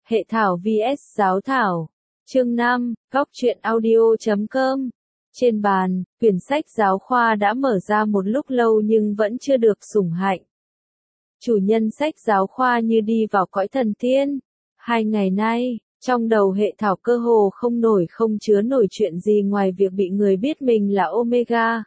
Hệ thảo vs giáo thảo. Chương 5, Góc truyện audio.com. Trên bàn, quyển sách giáo khoa đã mở ra một lúc lâu nhưng vẫn chưa được sủng hạnh. Chủ nhân sách giáo khoa như đi vào cõi thần tiên. 2 ngày nay, trong đầu hệ thảo cơ hồ không chứa nổi chuyện gì ngoài việc bị người biết mình là Omega.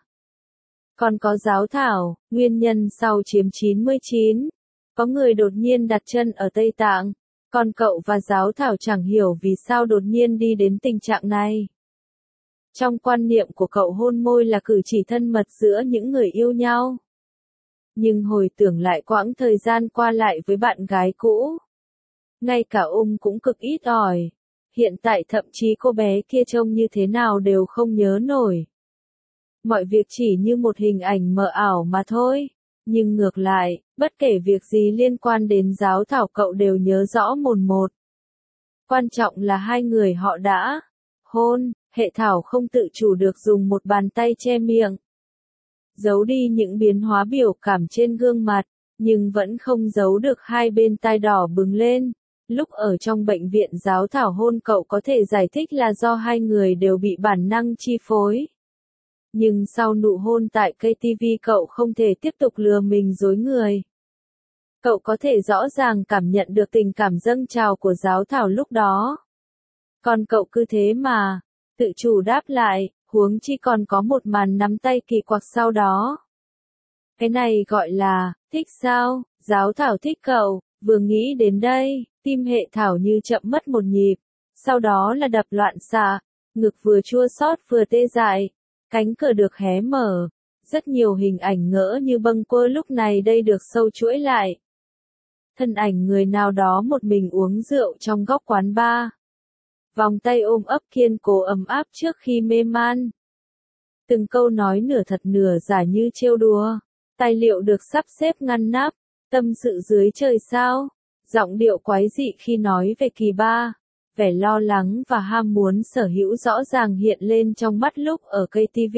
Còn có giáo thảo, nguyên nhân sau chiếm 99. Có người đột nhiên đặt chân ở Tây Tạng. Còn cậu và giáo thảo chẳng hiểu vì sao đột nhiên đi đến tình trạng này. Trong quan niệm của cậu hôn môi là cử chỉ thân mật giữa những người yêu nhau. Nhưng hồi tưởng lại quãng thời gian qua lại với bạn gái cũ. Ngay cả cũng cực ít ỏi. Hiện tại thậm chí cô bé kia trông như thế nào đều không nhớ nổi. Mọi việc chỉ như một hình ảnh mờ ảo mà thôi. Nhưng ngược lại, bất kể việc gì liên quan đến giáo thảo cậu đều nhớ rõ mồn một. Quan trọng là hai người họ đã hôn, hệ thảo không tự chủ được dùng một bàn tay che miệng. Giấu đi những biến hóa biểu cảm trên gương mặt, nhưng vẫn không giấu được hai bên tai đỏ bừng lên. Lúc ở trong bệnh viện giáo thảo hôn cậu có thể giải thích là do hai người đều bị bản năng chi phối. Nhưng sau nụ hôn tại KTV cậu không thể tiếp tục lừa mình dối người. Cậu có thể rõ ràng cảm nhận được tình cảm dâng trào của giáo thảo lúc đó. Còn cậu cứ thế mà, tự chủ đáp lại, huống chi còn có một màn nắm tay kỳ quặc sau đó. Cái này gọi là, thích sao, giáo thảo thích cậu, vừa nghĩ đến đây, tim hệ thảo như chậm mất một nhịp, sau đó là đập loạn xạ, ngực vừa chua xót vừa tê dại. Cánh cửa được hé mở, rất nhiều hình ảnh ngỡ như bâng quơ lúc này đây được sâu chuỗi lại. Thân ảnh người nào đó một mình uống rượu trong góc quán bar. Vòng tay ôm ấp kiên cố ấm áp trước khi mê man. Từng câu nói nửa thật nửa giả như trêu đùa. Tài liệu được sắp xếp ngăn nắp, tâm sự dưới trời sao. Giọng điệu quái dị khi nói về kỳ ba. Vẻ lo lắng và ham muốn sở hữu rõ ràng hiện lên trong mắt lúc ở KTV.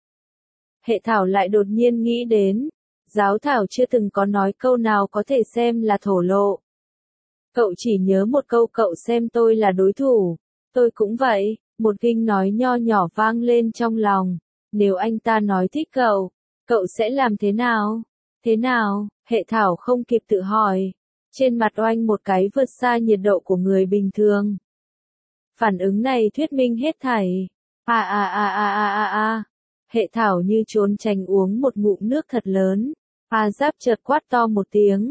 Hệ thảo lại đột nhiên nghĩ đến, giáo thảo chưa từng có nói câu nào có thể xem là thổ lộ. Cậu chỉ nhớ một câu cậu xem tôi là đối thủ, tôi cũng vậy, một ghinh nói nho nhỏ vang lên trong lòng. Nếu anh ta nói thích cậu, cậu sẽ làm thế nào? Thế nào? Hệ thảo không kịp tự hỏi. Trên mặt oanh một cái vượt xa nhiệt độ của người bình thường. Phản ứng này thuyết minh hết thảy. Hệ thảo như trốn tránh uống một ngụm nước thật lớn. Giáp chợt quát to một tiếng.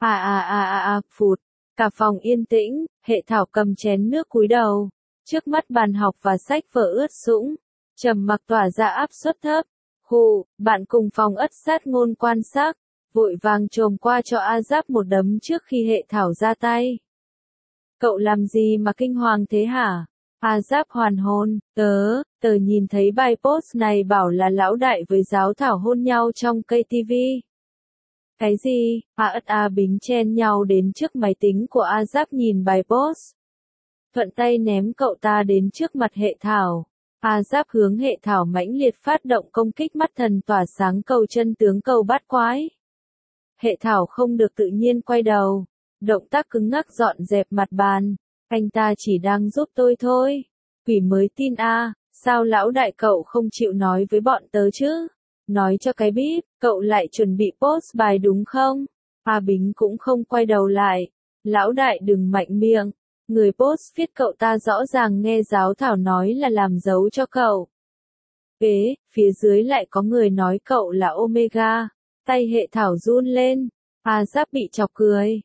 Phụt. Cả phòng yên tĩnh, hệ thảo cầm chén nước cúi đầu. Trước mắt bàn học và sách vở ướt sũng. Trầm mặc tỏa ra áp suất thấp. Hù, bạn cùng phòng ất sát ngôn quan sát. Vội vàng chồm qua cho Giáp một đấm trước khi hệ thảo ra tay. Cậu làm gì mà kinh hoàng thế hả? Giáp hoàn hồn, tớ nhìn thấy bài post này bảo là lão đại với giáo thảo hôn nhau trong KTV. Cái gì? Bính chen nhau đến trước máy tính của Giáp nhìn bài post. Thuận tay ném cậu ta đến trước mặt hệ thảo. Giáp hướng hệ thảo mãnh liệt phát động công kích mắt thần tỏa sáng cầu chân tướng cầu bát quái. Hệ thảo không được tự nhiên quay đầu. Động tác cứng ngắc dọn dẹp mặt bàn. Anh ta chỉ đang giúp tôi thôi. Quỷ mới tin sao lão đại cậu không chịu nói với bọn tớ chứ? Nói cho cái bíp, cậu lại chuẩn bị post bài đúng không? Bính cũng không quay đầu lại. Lão đại đừng mạnh miệng. Người post viết cậu ta rõ ràng nghe giáo thảo nói là làm dấu cho cậu. Phía dưới lại có người nói cậu là Omega. Tay hệ thảo run lên. Giáp bị chọc cười.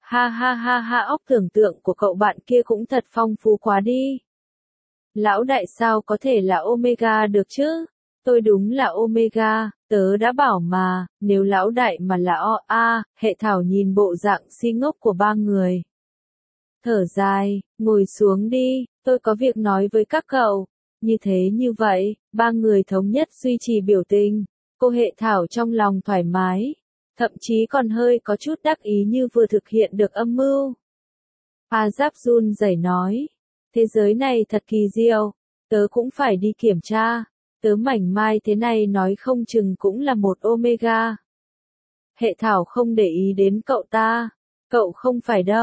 Óc tưởng tượng của cậu bạn kia cũng thật phong phú quá đi. Lão đại sao có thể là Omega được chứ? Tôi đúng là Omega, tớ đã bảo mà, nếu lão đại mà là hệ thảo nhìn bộ dạng si ngốc của ba người. Thở dài, ngồi xuống đi, tôi có việc nói với các cậu. Như vậy, ba người thống nhất duy trì biểu tình. Cô hệ thảo trong lòng thoải mái. Thậm chí còn hơi có chút đắc ý như vừa thực hiện được âm mưu. Giáp run rẩy nói. Thế giới này thật kỳ diệu. Tớ cũng phải đi kiểm tra. Tớ mảnh mai thế này nói không chừng cũng là một Omega. Hệ thảo không để ý đến cậu ta. Cậu không phải đâu.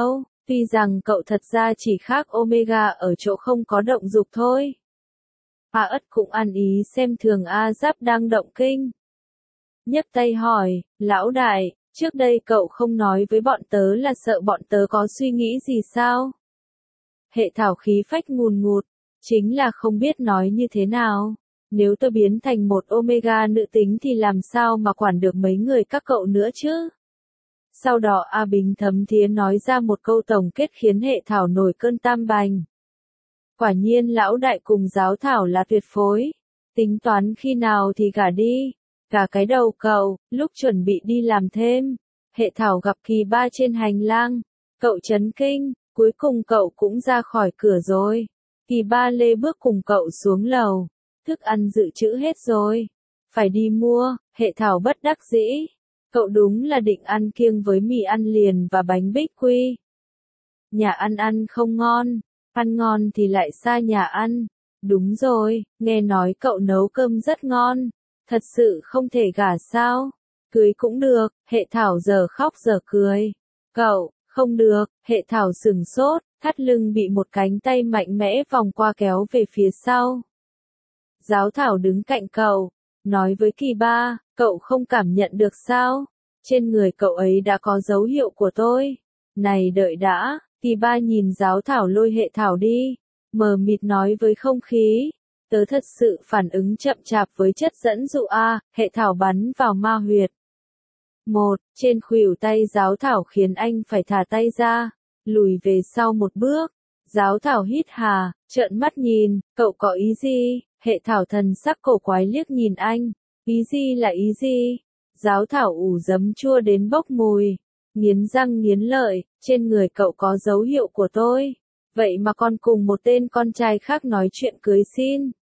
Tuy rằng cậu thật ra chỉ khác Omega ở chỗ không có động dục thôi. A Ất cũng ăn ý xem thường A Giáp đang động kinh. Nhấc tay hỏi, lão đại, trước đây cậu không nói với bọn tớ là sợ bọn tớ có suy nghĩ gì sao? Hệ Thảo khí phách ngùn ngụt, chính là không biết nói như thế nào. Nếu tôi biến thành một Omega nữ tính thì làm sao mà quản được mấy người các cậu nữa chứ? Sau đó A Bình thấm thía nói ra một câu tổng kết khiến Hệ Thảo nổi cơn tam bành. Quả nhiên lão đại cùng giáo thảo là tuyệt phối. Tính toán khi nào thì gả đi. Cả cái đầu cậu, lúc chuẩn bị đi làm thêm. Hệ Thảo gặp Kỳ Ba trên hành lang. Cậu chấn kinh, cuối cùng cậu cũng ra khỏi cửa rồi. Kỳ Ba lê bước cùng cậu xuống lầu. Thức ăn dự trữ hết rồi. Phải đi mua, Hệ Thảo bất đắc dĩ. Cậu đúng là định ăn kiêng với mì ăn liền và bánh bích quy. Nhà ăn không ngon. Ăn ngon thì lại xa nhà ăn. Đúng rồi, nghe nói cậu nấu cơm rất ngon. Thật sự không thể gả sao? Cưới cũng được, Hệ Thảo giờ khóc giờ cười. Cậu, không được, Hệ Thảo sửng sốt, thắt lưng bị một cánh tay mạnh mẽ vòng qua kéo về phía sau. Giáo thảo đứng cạnh cậu, nói với Kỳ Ba, cậu không cảm nhận được sao? Trên người cậu ấy đã có dấu hiệu của tôi. Này đợi đã. Kỳ Ba nhìn giáo thảo lôi Hệ Thảo đi, mờ mịt nói với không khí, tớ thật sự phản ứng chậm chạp với chất dẫn dụ a. Hệ Thảo bắn vào ma huyệt. Trên khuỷu tay giáo thảo khiến anh phải thả tay ra, lùi về sau một bước. Giáo thảo hít hà, trợn mắt nhìn, cậu có ý gì? Hệ Thảo thần sắc cổ quái liếc nhìn anh, ý gì là ý gì? Giáo thảo ủ giấm chua đến bốc mùi. Nghiến răng nghiến lợi, trên người cậu có dấu hiệu của tôi. Vậy mà còn cùng một tên con trai khác nói chuyện cưới xin.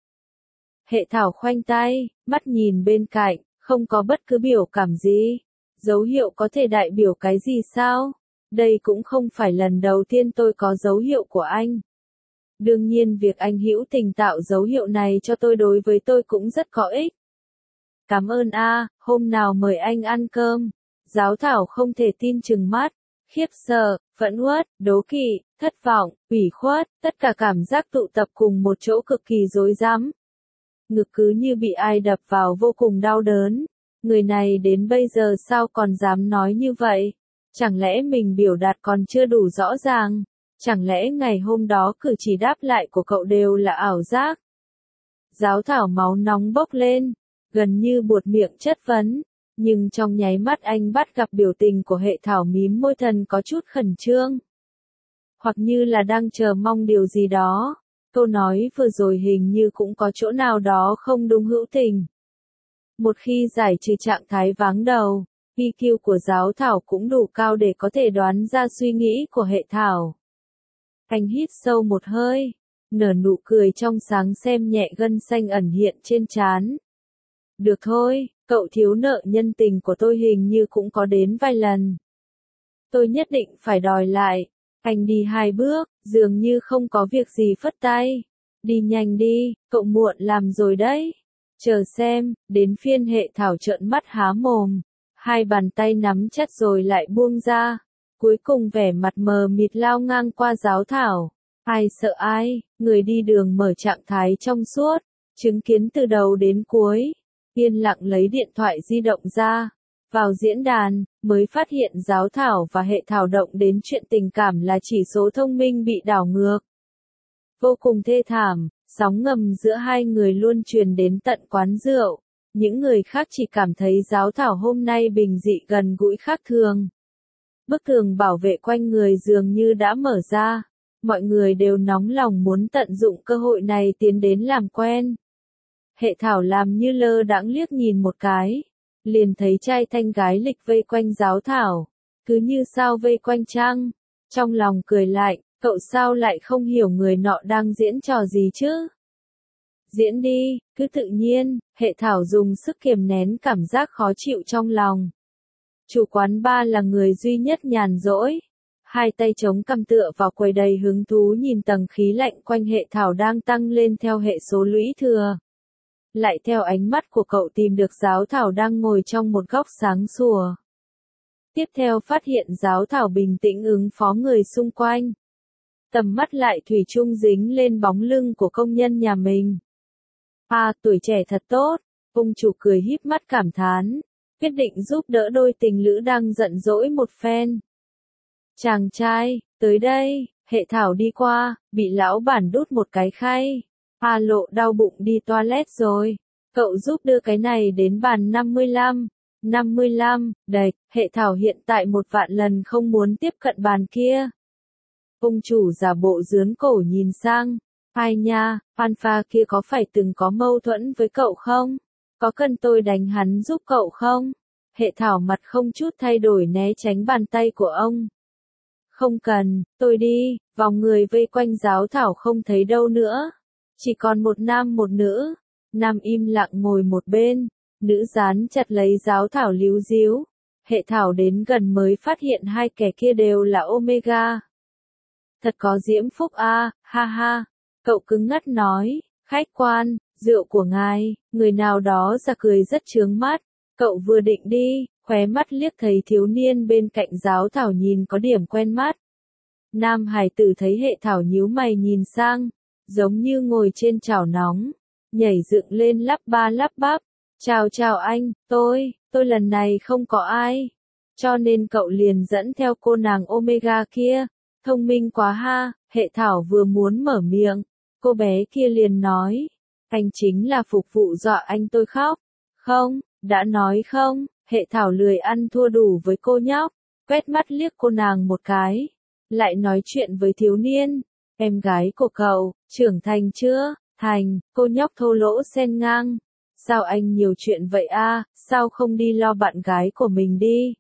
Hệ Thảo khoanh tay, mắt nhìn bên cạnh, không có bất cứ biểu cảm gì. Dấu hiệu có thể đại biểu cái gì sao? Đây cũng không phải lần đầu tiên tôi có dấu hiệu của anh. Đương nhiên việc anh hữu tình tạo dấu hiệu này cho tôi đối với tôi cũng rất có ích. Cảm ơn a, hôm nào mời anh ăn cơm. Giáo thảo không thể tin chừng mắt, khiếp sợ, phẫn uất, đố kỵ, thất vọng, ủy khuất, tất cả cảm giác tụ tập cùng một chỗ cực kỳ rối rắm. Ngực cứ như bị ai đập vào vô cùng đau đớn. Người này đến bây giờ sao còn dám nói như vậy? Chẳng lẽ mình biểu đạt còn chưa đủ rõ ràng? Chẳng lẽ ngày hôm đó cử chỉ đáp lại của cậu đều là ảo giác? Giáo thảo máu nóng bốc lên, gần như buột miệng chất vấn. Nhưng trong nháy mắt anh bắt gặp biểu tình của Hệ Thảo mím môi thần có chút khẩn trương. Hoặc như là đang chờ mong điều gì đó. Câu nói vừa rồi hình như cũng có chỗ nào đó không đúng hữu tình. Một khi giải trừ trạng thái váng đầu, EQ của giáo thảo cũng đủ cao để có thể đoán ra suy nghĩ của Hệ Thảo. Anh hít sâu một hơi, nở nụ cười trong sáng xem nhẹ gân xanh ẩn hiện trên trán. Được thôi, cậu thiếu nợ nhân tình của tôi hình như cũng có đến vài lần. Tôi nhất định phải đòi lại. Anh đi 2 bước, dường như không có việc gì phất tay. Đi nhanh đi, cậu muộn làm rồi đấy. Chờ xem, đến phiên Hệ Thảo trợn mắt há mồm. 2 bàn tay nắm chặt rồi lại buông ra. Cuối cùng vẻ mặt mờ mịt lao ngang qua giáo thảo. Ai sợ ai, người đi đường mở trạng thái trong suốt, chứng kiến từ đầu đến cuối. Yên lặng lấy điện thoại di động ra. Vào diễn đàn, mới phát hiện giáo thảo và Hệ Thảo động đến chuyện tình cảm là chỉ số thông minh bị đảo ngược. Vô cùng thê thảm, sóng ngầm giữa hai người luôn truyền đến tận quán rượu. Những người khác chỉ cảm thấy giáo thảo hôm nay bình dị gần gũi khác thường. Bức tường bảo vệ quanh người dường như đã mở ra. Mọi người đều nóng lòng muốn tận dụng cơ hội này tiến đến làm quen. Hệ Thảo làm như lơ đãng liếc nhìn một cái. Liền thấy trai thanh gái lịch vây quanh giáo thảo. Cứ như sao vây quanh trăng. Trong lòng cười lạnh, cậu sao lại không hiểu người nọ đang diễn trò gì chứ? Diễn đi, cứ tự nhiên, Hệ Thảo dùng sức kiềm nén cảm giác khó chịu trong lòng. Chủ quán bar là người duy nhất nhàn rỗi. 2 tay chống cằm tựa vào quầy đầy hứng thú nhìn tầng khí lạnh quanh Hệ Thảo đang tăng lên theo hệ số lũy thừa. Lại theo ánh mắt của cậu tìm được giáo thảo đang ngồi trong một góc sáng sủa. Tiếp theo phát hiện giáo thảo bình tĩnh ứng phó người xung quanh. Tầm mắt lại thủy chung dính lên bóng lưng của công nhân nhà mình. À, tuổi trẻ thật tốt, ông chủ cười híp mắt cảm thán, quyết định giúp đỡ đôi tình lữ đang giận dỗi một phen. Chàng trai, tới đây, hệ thảo đi qua, bị lão bản đút một cái khay. À lộ đau bụng đi toilet rồi, cậu giúp đưa cái này đến bàn 55. 55, đệch, hệ thảo hiện tại 1.000.000 lần không muốn tiếp cận bàn kia. Ông chủ giả bộ dướn cổ nhìn sang, ai nha, alpha kia có phải từng có mâu thuẫn với cậu không? Có cần tôi đánh hắn giúp cậu không? Hệ thảo mặt không chút thay đổi né tránh bàn tay của ông. Không cần, tôi đi, vòng người vây quanh giáo thảo không thấy đâu nữa. Chỉ còn một nam một nữ. Nam im lặng ngồi một bên, nữ dán chặt lấy giáo thảo líu díu. Hệ thảo đến gần mới phát hiện hai kẻ kia đều là Omega. Thật có diễm phúc a, ha ha. Cậu cứng ngắt nói, khách quan, rượu của ngài, người nào đó ra cười rất chướng mắt. Cậu vừa định đi, khóe mắt liếc thấy thiếu niên bên cạnh giáo thảo nhìn có điểm quen mắt. Nam hải tử thấy hệ thảo nhíu mày nhìn sang, giống như ngồi trên chảo nóng, nhảy dựng lên lắp ba lắp bắp. Chào anh, tôi lần này không có ai. Cho nên cậu liền dẫn theo cô nàng Omega kia. Thông minh quá ha, hệ thảo vừa muốn mở miệng. Cô bé kia liền nói, anh chính là phục vụ dọa anh tôi khóc. Không, đã nói không, hệ thảo lười ăn thua đủ với cô nhóc, quét mắt liếc cô nàng một cái. Lại nói chuyện với thiếu niên, em gái của cậu, trưởng thành chưa? Thành, cô nhóc thô lỗ xen ngang. Sao anh nhiều chuyện vậy a? Sao không đi lo bạn gái của mình đi?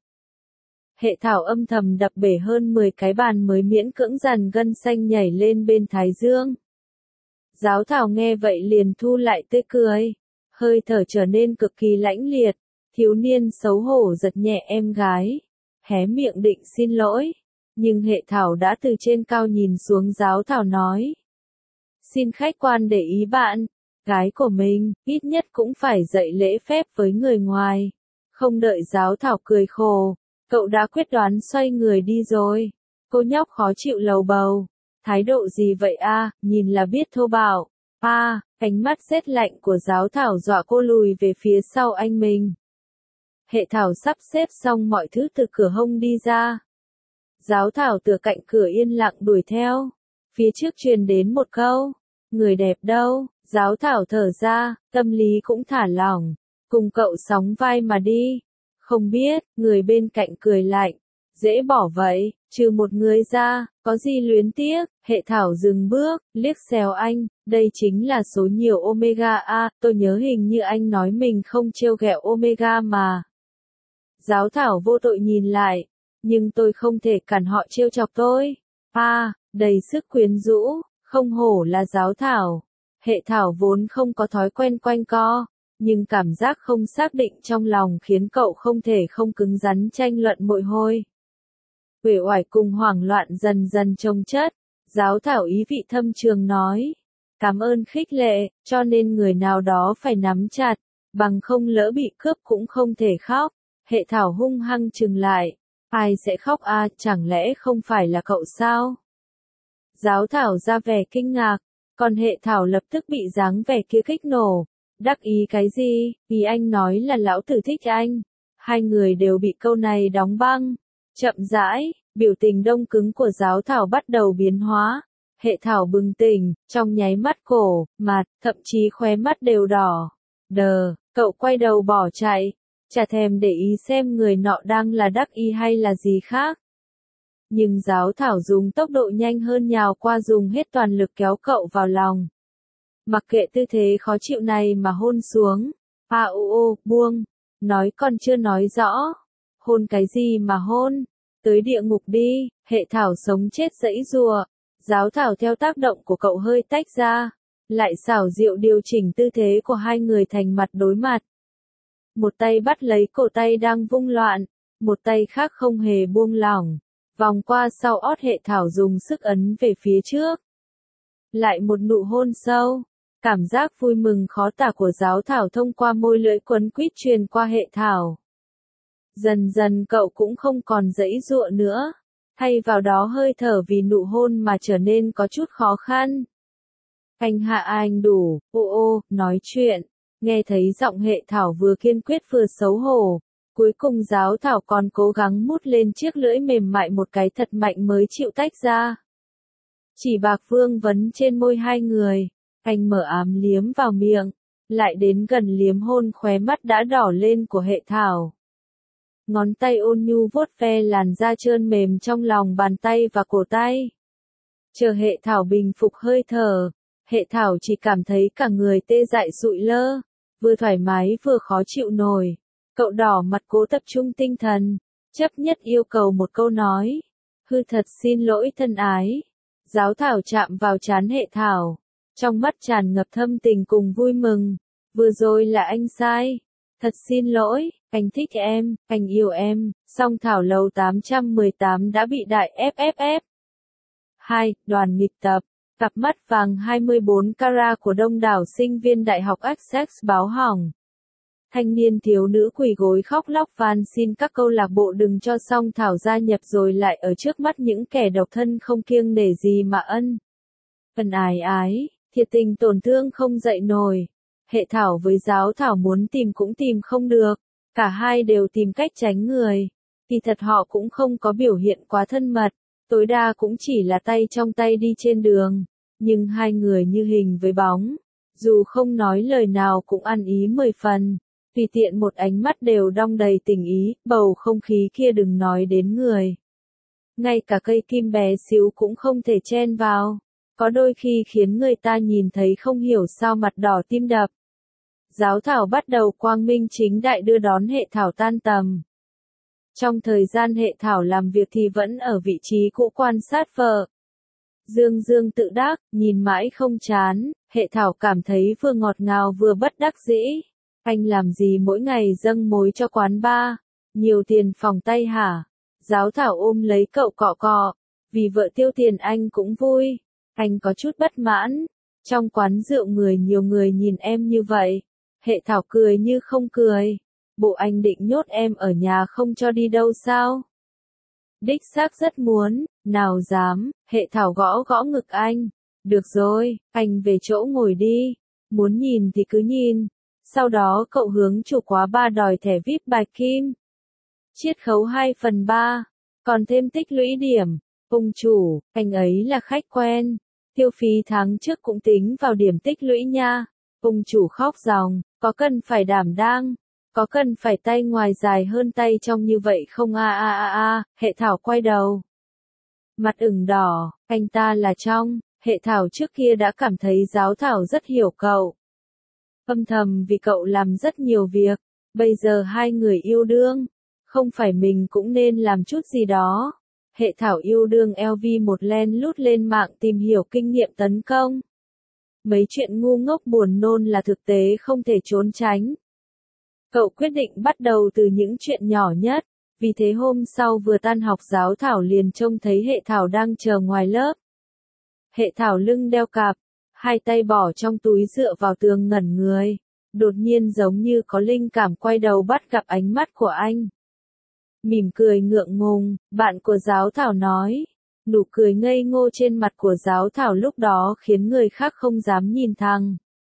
Hệ thảo âm thầm đập bể hơn 10 cái bàn mới miễn cưỡng dàn gân xanh nhảy lên bên thái dương. Giáo thảo nghe vậy liền thu lại tươi cười, hơi thở trở nên cực kỳ lãnh liệt. Thiếu niên xấu hổ giật nhẹ em gái, hé miệng định xin lỗi, nhưng hệ thảo đã từ trên cao nhìn xuống giáo thảo nói. Xin khách quan để ý bạn, gái của mình, ít nhất cũng phải dạy lễ phép với người ngoài. Không đợi giáo thảo cười khổ, cậu đã quyết đoán xoay người đi rồi. Cô nhóc khó chịu lầu bầu. Thái độ gì vậy a? Nhìn là biết thô bạo. Ánh mắt rét lạnh của giáo thảo dọa cô lùi về phía sau anh mình. Hệ thảo sắp xếp xong mọi thứ từ cửa hông đi ra. Giáo thảo từ cạnh cửa yên lặng đuổi theo. Phía trước truyền đến một câu, người đẹp đâu? Giáo thảo thở ra, tâm lý cũng thả lỏng. Cùng cậu sóng vai mà đi. Không biết, người bên cạnh cười lạnh. Dễ bỏ vậy, trừ một người ra, có gì luyến tiếc? Hệ thảo dừng bước, liếc xéo anh, đây chính là số nhiều Omega a, tôi nhớ hình như anh nói mình không trêu ghẹo Omega mà. Giáo thảo vô tội nhìn lại, nhưng tôi không thể cản họ trêu chọc tôi. Đầy sức quyến rũ, không hổ là giáo thảo. Hệ thảo vốn không có thói quen quanh co, nhưng cảm giác không xác định trong lòng khiến cậu không thể không cứng rắn tranh luận một hồi. Uể oải cùng hoảng loạn dần dần chồng chất, giáo thảo ý vị thâm trường nói. Cảm ơn khích lệ, cho nên người nào đó phải nắm chặt, bằng không lỡ bị cướp cũng không thể khóc. Hệ thảo hung hăng trừng lại. Ai sẽ khóc a? Chẳng lẽ không phải là cậu sao? Giáo thảo ra vẻ kinh ngạc, còn hệ thảo lập tức bị dáng vẻ kia kích nổ. Đắc ý cái gì? Ý anh nói là lão tử thích anh. Hai người đều bị câu này đóng băng. Chậm rãi, biểu tình đông cứng của giáo thảo bắt đầu biến hóa. Hệ thảo bừng tỉnh, trong nháy mắt cổ, mặt, thậm chí khóe mắt đều đỏ. Cậu quay đầu bỏ chạy. Chả thèm để ý xem người nọ đang là đắc ý hay là gì khác. Nhưng giáo thảo dùng tốc độ nhanh hơn nhào qua dùng hết toàn lực kéo cậu vào lòng. Mặc kệ tư thế khó chịu này mà hôn xuống. Buông. Nói còn chưa nói rõ. Hôn cái gì mà hôn? Tới địa ngục đi, hệ thảo sống chết giãy giụa. Giáo thảo theo tác động của cậu hơi tách ra. Lại xảo diệu điều chỉnh tư thế của hai người thành mặt đối mặt. Một tay bắt lấy cổ tay đang vung loạn. Một tay khác không hề buông lỏng. Vòng qua sau ót hệ thảo dùng sức ấn về phía trước. Lại một nụ hôn sâu. Cảm giác vui mừng khó tả của giáo thảo thông qua môi lưỡi quấn quýt truyền qua hệ thảo. Dần dần cậu cũng không còn giãy giụa nữa, thay vào đó hơi thở vì nụ hôn mà trở nên có chút khó khăn. Anh hạ anh đủ, nói chuyện, nghe thấy giọng Hệ Thảo vừa kiên quyết vừa xấu hổ. Cuối cùng Giáo Thảo còn cố gắng mút lên chiếc lưỡi mềm mại một cái thật mạnh mới chịu tách ra. Chỉ bạc vương vấn trên môi hai người, anh mở ám liếm vào miệng, lại đến gần liếm hôn khóe mắt đã đỏ lên của Hệ Thảo. Ngón tay ôn nhu vuốt ve làn da trơn mềm trong lòng bàn tay và cổ tay. Chờ Hệ Thảo bình phục hơi thở, Hệ Thảo chỉ cảm thấy cả người tê dại sụi lơ, vừa thoải mái vừa khó chịu nổi. Cậu đỏ mặt cố tập trung tinh thần, chấp nhất yêu cầu một câu nói. Hư thật xin lỗi thân ái. Giáo Thảo chạm vào trán Hệ Thảo, trong mắt tràn ngập thâm tình cùng vui mừng. Vừa rồi là anh sai. Thật xin lỗi, anh thích em, anh yêu em. Song Thảo Lầu 818 đã bị đại FFF. 2. Đoàn nghịch tập. Cặp mắt vàng 24 carat của đông đảo sinh viên Đại học Essex báo hỏng. Thanh niên thiếu nữ quỳ gối khóc lóc van xin các câu lạc bộ đừng cho Song Thảo gia nhập rồi lại ở trước mắt những kẻ độc thân không kiêng nể gì mà ân ái, thiệt tình tổn thương không dậy nổi. Hệ Thảo với Giáo Thảo muốn tìm cũng tìm không được, cả hai đều tìm cách tránh người. Kỳ thật họ cũng không có biểu hiện quá thân mật, tối đa cũng chỉ là tay trong tay đi trên đường, nhưng hai người như hình với bóng, dù không nói lời nào cũng ăn ý 10 phần. Tùy tiện một ánh mắt đều đong đầy tình ý, bầu không khí kia đừng nói đến người. Ngay cả cây kim bé xíu cũng không thể chen vào, có đôi khi khiến người ta nhìn thấy không hiểu sao mặt đỏ tim đập. Giáo Thảo bắt đầu quang minh chính đại đưa đón Hệ Thảo tan tầm. Trong thời gian Hệ Thảo làm việc thì vẫn ở vị trí cũ quan sát vợ. Dương dương tự đắc, nhìn mãi không chán, Hệ Thảo cảm thấy vừa ngọt ngào vừa bất đắc dĩ. Anh làm gì mỗi ngày dâng mối cho quán bar, nhiều tiền phòng tay hả? Giáo Thảo ôm lấy cậu cọ cọ, vì vợ tiêu tiền anh cũng vui. Anh có chút bất mãn, trong quán rượu nhiều người nhìn em như vậy. Hệ Thảo cười như không cười, bộ anh định nhốt em ở nhà không cho đi đâu sao? Đích xác rất muốn, nào dám. Hệ Thảo gõ gõ ngực anh. Được rồi, anh về chỗ ngồi đi, muốn nhìn thì cứ nhìn. Sau đó cậu hướng chủ quá ba đòi thẻ VIP bạch kim. Chiết khấu 2/3, còn thêm tích lũy điểm. Ông chủ, anh ấy là khách quen. Tiêu phí tháng trước cũng tính vào điểm tích lũy nha. Ông chủ khóc ròng, có cần phải đảm đang, có cần phải tay ngoài dài hơn tay trong như vậy không Hệ Thảo quay đầu. Mặt ửng đỏ, anh ta là trong. Hệ Thảo trước kia đã cảm thấy Giáo Thảo rất hiểu cậu. Âm thầm vì cậu làm rất nhiều việc, bây giờ hai người yêu đương, không phải mình cũng nên làm chút gì đó. Hệ Thảo yêu đương LV một len lút lên mạng tìm hiểu kinh nghiệm tấn công. Mấy chuyện ngu ngốc buồn nôn là thực tế không thể trốn tránh. Cậu quyết định bắt đầu từ những chuyện nhỏ nhất, vì thế hôm sau vừa tan học Giáo Thảo liền trông thấy Hệ Thảo đang chờ ngoài lớp. Hệ Thảo lưng đeo cặp, hai tay bỏ trong túi dựa vào tường ngẩn người, đột nhiên giống như có linh cảm quay đầu bắt gặp ánh mắt của anh. Mỉm cười ngượng ngùng, bạn của Giáo Thảo nói. Nụ cười ngây ngô trên mặt của Giáo Thảo lúc đó khiến người khác không dám nhìn thẳng.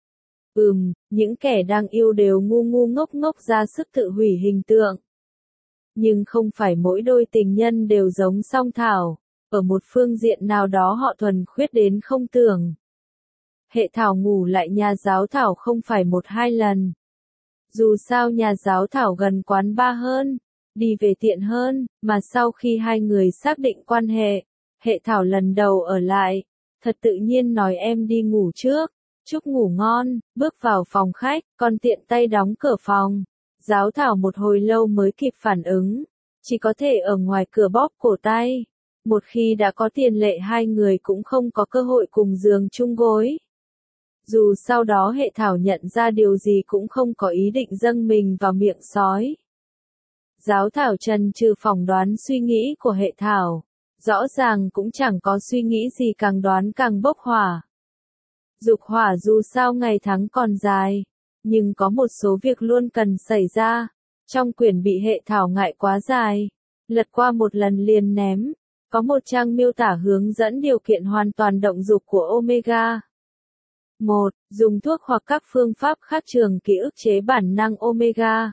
Những kẻ đang yêu đều ngu ngốc ngốc ra sức tự hủy hình tượng. Nhưng không phải mỗi đôi tình nhân đều giống Song Thảo, ở một phương diện nào đó họ thuần khuyết đến không tưởng. Hệ Thảo ngủ lại nhà Giáo Thảo không phải 1-2 lần. Dù sao nhà Giáo Thảo gần quán bar hơn, đi về tiện hơn, mà sau khi hai người xác định quan hệ, Hệ Thảo lần đầu ở lại, thật tự nhiên nói em đi ngủ trước, chúc ngủ ngon, bước vào phòng khách, còn tiện tay đóng cửa phòng. Giáo Thảo một hồi lâu mới kịp phản ứng, chỉ có thể ở ngoài cửa bóp cổ tay. Một khi đã có tiền lệ hai người cũng không có cơ hội cùng giường chung gối. Dù sau đó Hệ Thảo nhận ra điều gì cũng không có ý định dâng mình vào miệng sói. Giáo Thảo trần trừ phỏng đoán suy nghĩ của Hệ Thảo. Rõ ràng cũng chẳng có suy nghĩ gì càng đoán càng bốc hỏa. Dục hỏa dù sao ngày tháng còn dài, nhưng có một số việc luôn cần xảy ra. Trong quyển bị hệ thảo ngại quá dài, lật qua một lần liền ném, có một trang miêu tả hướng dẫn điều kiện hoàn toàn động dục của Omega. 1. Dùng thuốc hoặc các phương pháp khác trường kỳ ức chế bản năng Omega.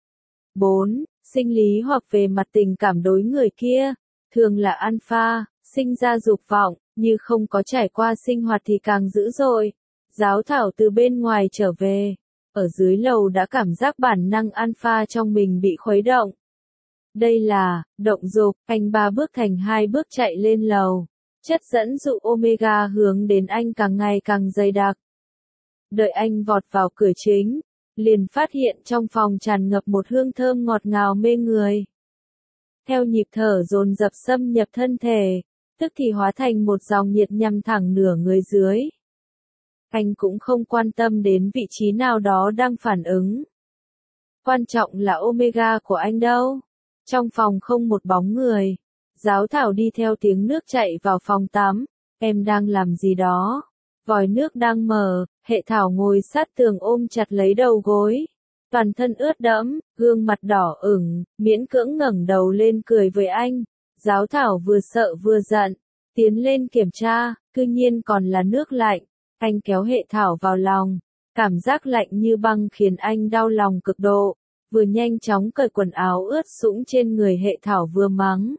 4. Sinh lý hoặc về mặt tình cảm đối người kia, thường là alpha, sinh ra dục vọng, như không có trải qua sinh hoạt thì càng dữ dội. Giáo thảo từ bên ngoài trở về, ở dưới lầu đã cảm giác bản năng alpha trong mình bị khuấy động. Đây là động dục, anh 3 bước thành 2 bước chạy lên lầu. Chất dẫn dụ Omega hướng đến anh càng ngày càng dày đặc. Đợi anh vọt vào cửa chính, liền phát hiện trong phòng tràn ngập một hương thơm ngọt ngào mê người. Theo nhịp thở dồn dập xâm nhập thân thể, tức thì hóa thành một dòng nhiệt nhằm thẳng nửa người dưới. Anh cũng không quan tâm đến vị trí nào đó đang phản ứng. Quan trọng là Omega của anh đâu. Trong phòng không một bóng người. Giáo thảo đi theo tiếng nước chạy vào phòng tắm. Em đang làm gì đó? Vòi nước đang mở, hệ thảo ngồi sát tường ôm chặt lấy đầu gối. Toàn thân ướt đẫm, gương mặt đỏ ửng, miễn cưỡng ngẩng đầu lên cười với anh. Giáo thảo vừa sợ vừa giận, tiến lên kiểm tra, cư nhiên còn là nước lạnh. Anh kéo hệ thảo vào lòng, cảm giác lạnh như băng khiến anh đau lòng cực độ, vừa nhanh chóng cởi quần áo ướt sũng trên người hệ thảo vừa mắng.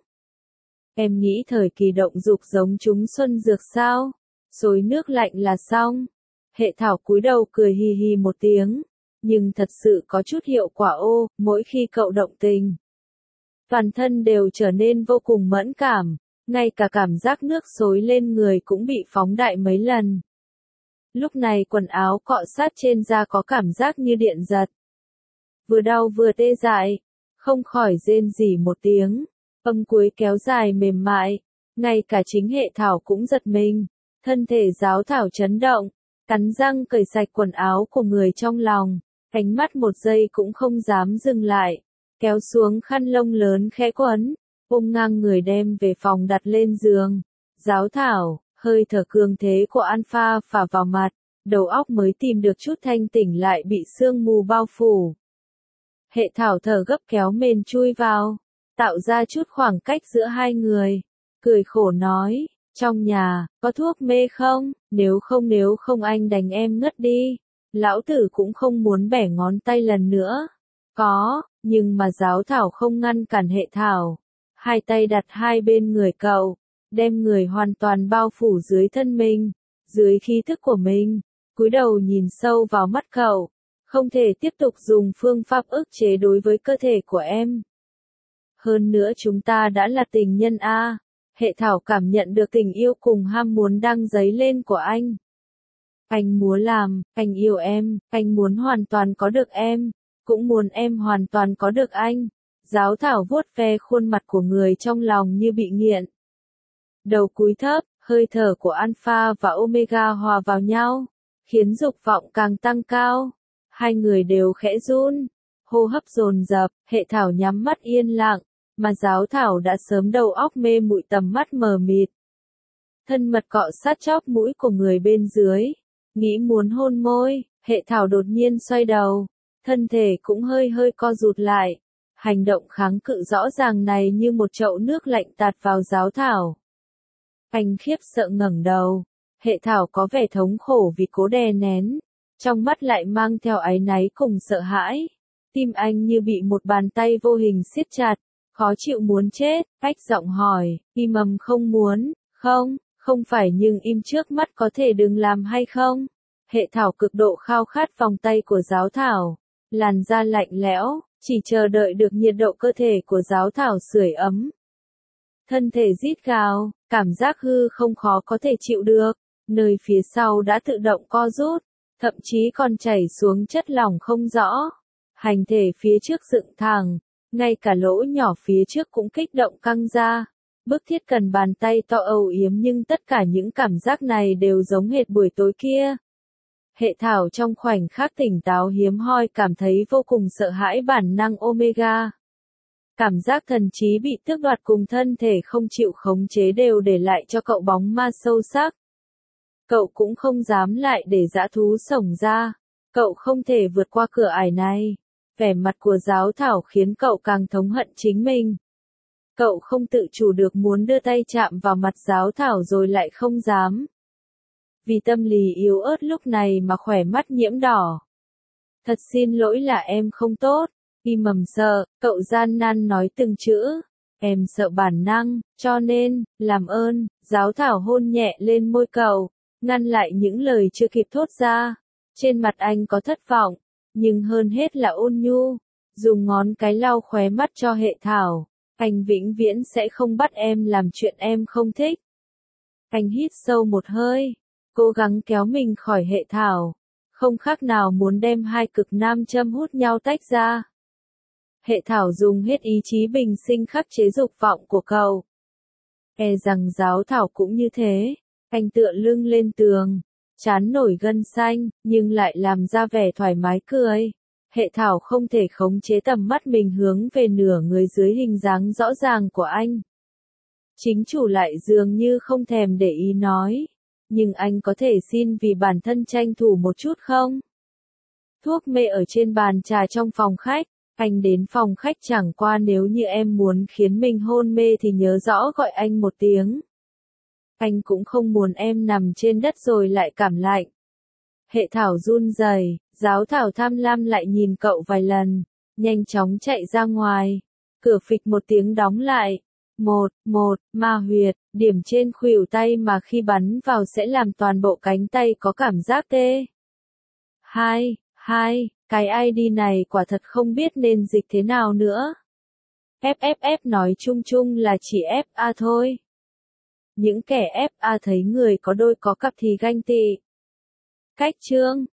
Em nghĩ thời kỳ động dục giống chúng xuân dược sao? Xối nước lạnh là xong. Hệ thảo cúi đầu cười hì hì một tiếng, nhưng thật sự có chút hiệu quả mỗi khi cậu động tình. Toàn thân đều trở nên vô cùng mẫn cảm, ngay cả cảm giác nước xối lên người cũng bị phóng đại mấy lần. Lúc này quần áo cọ sát trên da có cảm giác như điện giật. Vừa đau vừa tê dại, không khỏi rên rỉ một tiếng, âm cuối kéo dài mềm mại, ngay cả chính hệ thảo cũng giật mình, thân thể giáo thảo chấn động, cắn răng cởi sạch quần áo của người trong lòng, ánh mắt một giây cũng không dám dừng lại, kéo xuống khăn lông lớn khẽ quấn, ôm ngang người đem về phòng đặt lên giường. Giáo thảo, hơi thở cường thế của alpha phả vào mặt, đầu óc mới tìm được chút thanh tỉnh lại bị sương mù bao phủ. Hệ thảo thở gấp kéo mền chui vào, tạo ra chút khoảng cách giữa hai người, cười khổ nói, trong nhà, có thuốc mê không? Nếu không anh đánh em ngất đi. Lão tử cũng không muốn bẻ ngón tay lần nữa. Có, nhưng mà giáo thảo không ngăn cản hệ thảo. Hai tay đặt hai bên người cậu, đem người hoàn toàn bao phủ dưới thân mình, dưới khí thức của mình, cúi đầu nhìn sâu vào mắt cậu. Không thể tiếp tục dùng phương pháp ức chế đối với cơ thể của em. Hơn nữa chúng ta đã là tình nhân a. Hệ thảo cảm nhận được tình yêu cùng ham muốn đang dấy lên của anh. Anh muốn làm, anh yêu em, anh muốn hoàn toàn có được em, cũng muốn em hoàn toàn có được anh. Giáo thảo vuốt ve khuôn mặt của người trong lòng như bị nghiện. Đầu cúi thấp, hơi thở của alpha và omega hòa vào nhau, khiến dục vọng càng tăng cao. Hai người đều khẽ run, hô hấp dồn dập, hệ thảo nhắm mắt yên lặng, mà giáo thảo đã sớm đầu óc mê muội tầm mắt mờ mịt. Thân mật cọ sát chóp mũi của người bên dưới, nghĩ muốn hôn môi, hệ thảo đột nhiên xoay đầu, thân thể cũng hơi hơi co rụt lại. Hành động kháng cự rõ ràng này như một chậu nước lạnh tạt vào giáo thảo. Anh khiếp sợ ngẩng đầu, hệ thảo có vẻ thống khổ vì cố đè nén, trong mắt lại mang theo áy náy cùng sợ hãi. Tim anh như bị một bàn tay vô hình siết chặt, khó chịu muốn chết, ách giọng hỏi, im ầm không muốn, không phải nhưng im trước mắt có thể đừng làm hay không? Hệ thảo cực độ khao khát vòng tay của giáo thảo, làn da lạnh lẽo, chỉ chờ đợi được nhiệt độ cơ thể của giáo thảo sưởi ấm. Thân thể rít gào, cảm giác hư không khó có thể chịu được, nơi phía sau đã tự động co rút, thậm chí còn chảy xuống chất lỏng không rõ. Hành thể phía trước dựng thẳng, ngay cả lỗ nhỏ phía trước cũng kích động căng ra. Bức thiết cần bàn tay to âu yếm nhưng tất cả những cảm giác này đều giống hệt buổi tối kia. Hệ thảo trong khoảnh khắc tỉnh táo hiếm hoi cảm thấy vô cùng sợ hãi bản năng omega. Cảm giác thần trí bị tước đoạt cùng thân thể không chịu khống chế đều để lại cho cậu bóng ma sâu sắc. Cậu cũng không dám lại để dã thú xổng ra. Cậu không thể vượt qua cửa ải này. Vẻ mặt của giáo thảo khiến cậu càng thống hận chính mình. Cậu không tự chủ được muốn đưa tay chạm vào mặt giáo thảo rồi lại không dám. Vì tâm lý yếu ớt lúc này mà khóe mắt nhiễm đỏ. Thật xin lỗi là em không tốt. Im mầm sợ, cậu gian nan nói từng chữ. Em sợ bản năng, cho nên, làm ơn, giáo thảo hôn nhẹ lên môi cậu, ngăn lại những lời chưa kịp thốt ra. Trên mặt anh có thất vọng, nhưng hơn hết là ôn nhu, dùng ngón cái lau khóe mắt cho Hệ Thảo. Anh vĩnh viễn sẽ không bắt em làm chuyện em không thích. Anh hít sâu một hơi, cố gắng kéo mình khỏi Hệ Thảo, không khác nào muốn đem hai cực nam châm hút nhau tách ra. Hệ Thảo dùng hết ý chí bình sinh khắc chế dục vọng của cậu. E rằng giáo thảo cũng như thế, anh tựa lưng lên tường, trán nổi gân xanh, nhưng lại làm ra vẻ thoải mái cười. Hệ Thảo không thể khống chế tầm mắt mình hướng về nửa người dưới hình dáng rõ ràng của anh. Chính chủ lại dường như không thèm để ý nói, nhưng anh có thể xin vì bản thân tranh thủ một chút không? Thuốc mê ở trên bàn trà trong phòng khách. Anh đến phòng khách chẳng qua nếu như em muốn khiến mình hôn mê thì nhớ rõ gọi anh một tiếng. Anh cũng không muốn em nằm trên đất rồi lại cảm lạnh. Hệ Thảo run rẩy, giáo thảo tham lam lại nhìn cậu vài lần, nhanh chóng chạy ra ngoài. Cửa phịch một tiếng đóng lại. Ma huyệt, điểm trên khuỷu tay mà khi bắn vào sẽ làm toàn bộ cánh tay có cảm giác tê. 2. Cái ID này quả thật không biết nên dịch thế nào nữa. FFF nói chung chung là chỉ FA thôi. Những kẻ FA thấy người có đôi có cặp thì ganh tị. Cách chương